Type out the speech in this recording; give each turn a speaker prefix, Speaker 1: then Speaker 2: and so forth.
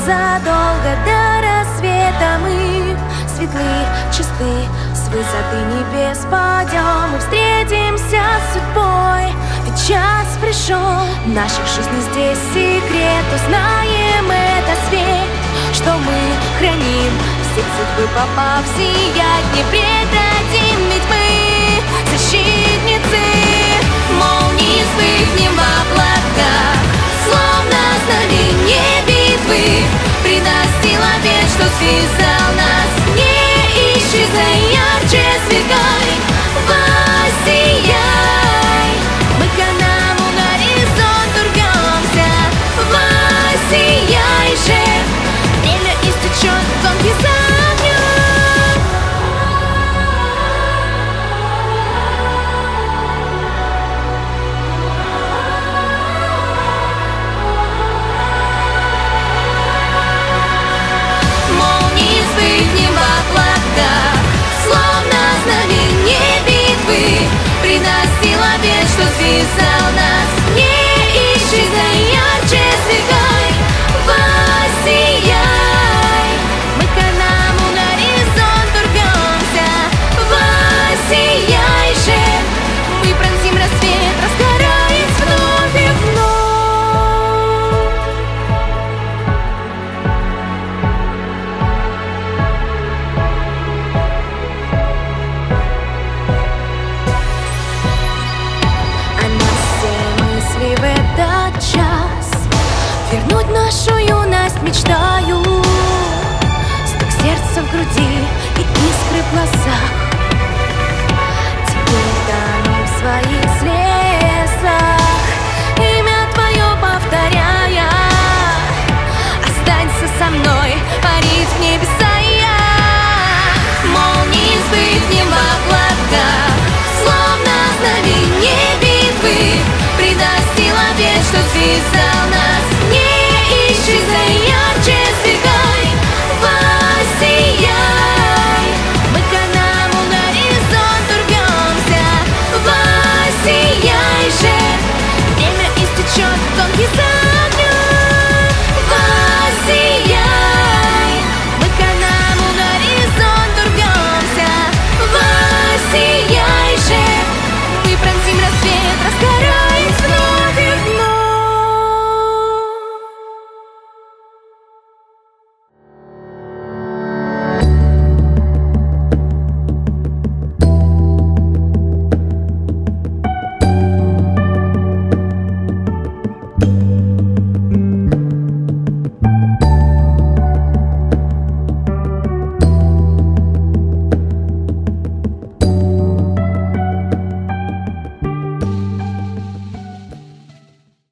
Speaker 1: задолго до рассвета мы светлы, чисты, с высоты небес падем и встретимся с судьбой. Ведь час пришел, в наших жизней здесь секрет, узнаем это свет, что мы храним, в сеть судьбы попав, сиять не прекратим, ведь мы защитницы. Молнии вспыхнем в облаках, словно знамение битвы, приносил обет, что связал нас. Не исчезай, ярче сверкай, воссияй. Мы к одному горизонту рвемся, воссияй же. Время истечет, гонки за огнем. Молнии вспыхнем в облаках, словно знамение битвы, приносил обет, что связал нас. Не исчезай, ярче сверкай, воссияй. Мы к одному горизонту рвемся, воссияй же. Мы пронзим рассвет, разгораясь вновь и вновь. А нас все мысли в этот час вернуть нашу юность мечтаю. Стук сердца в груди и искры в глазах. Теперь тону в своих следах.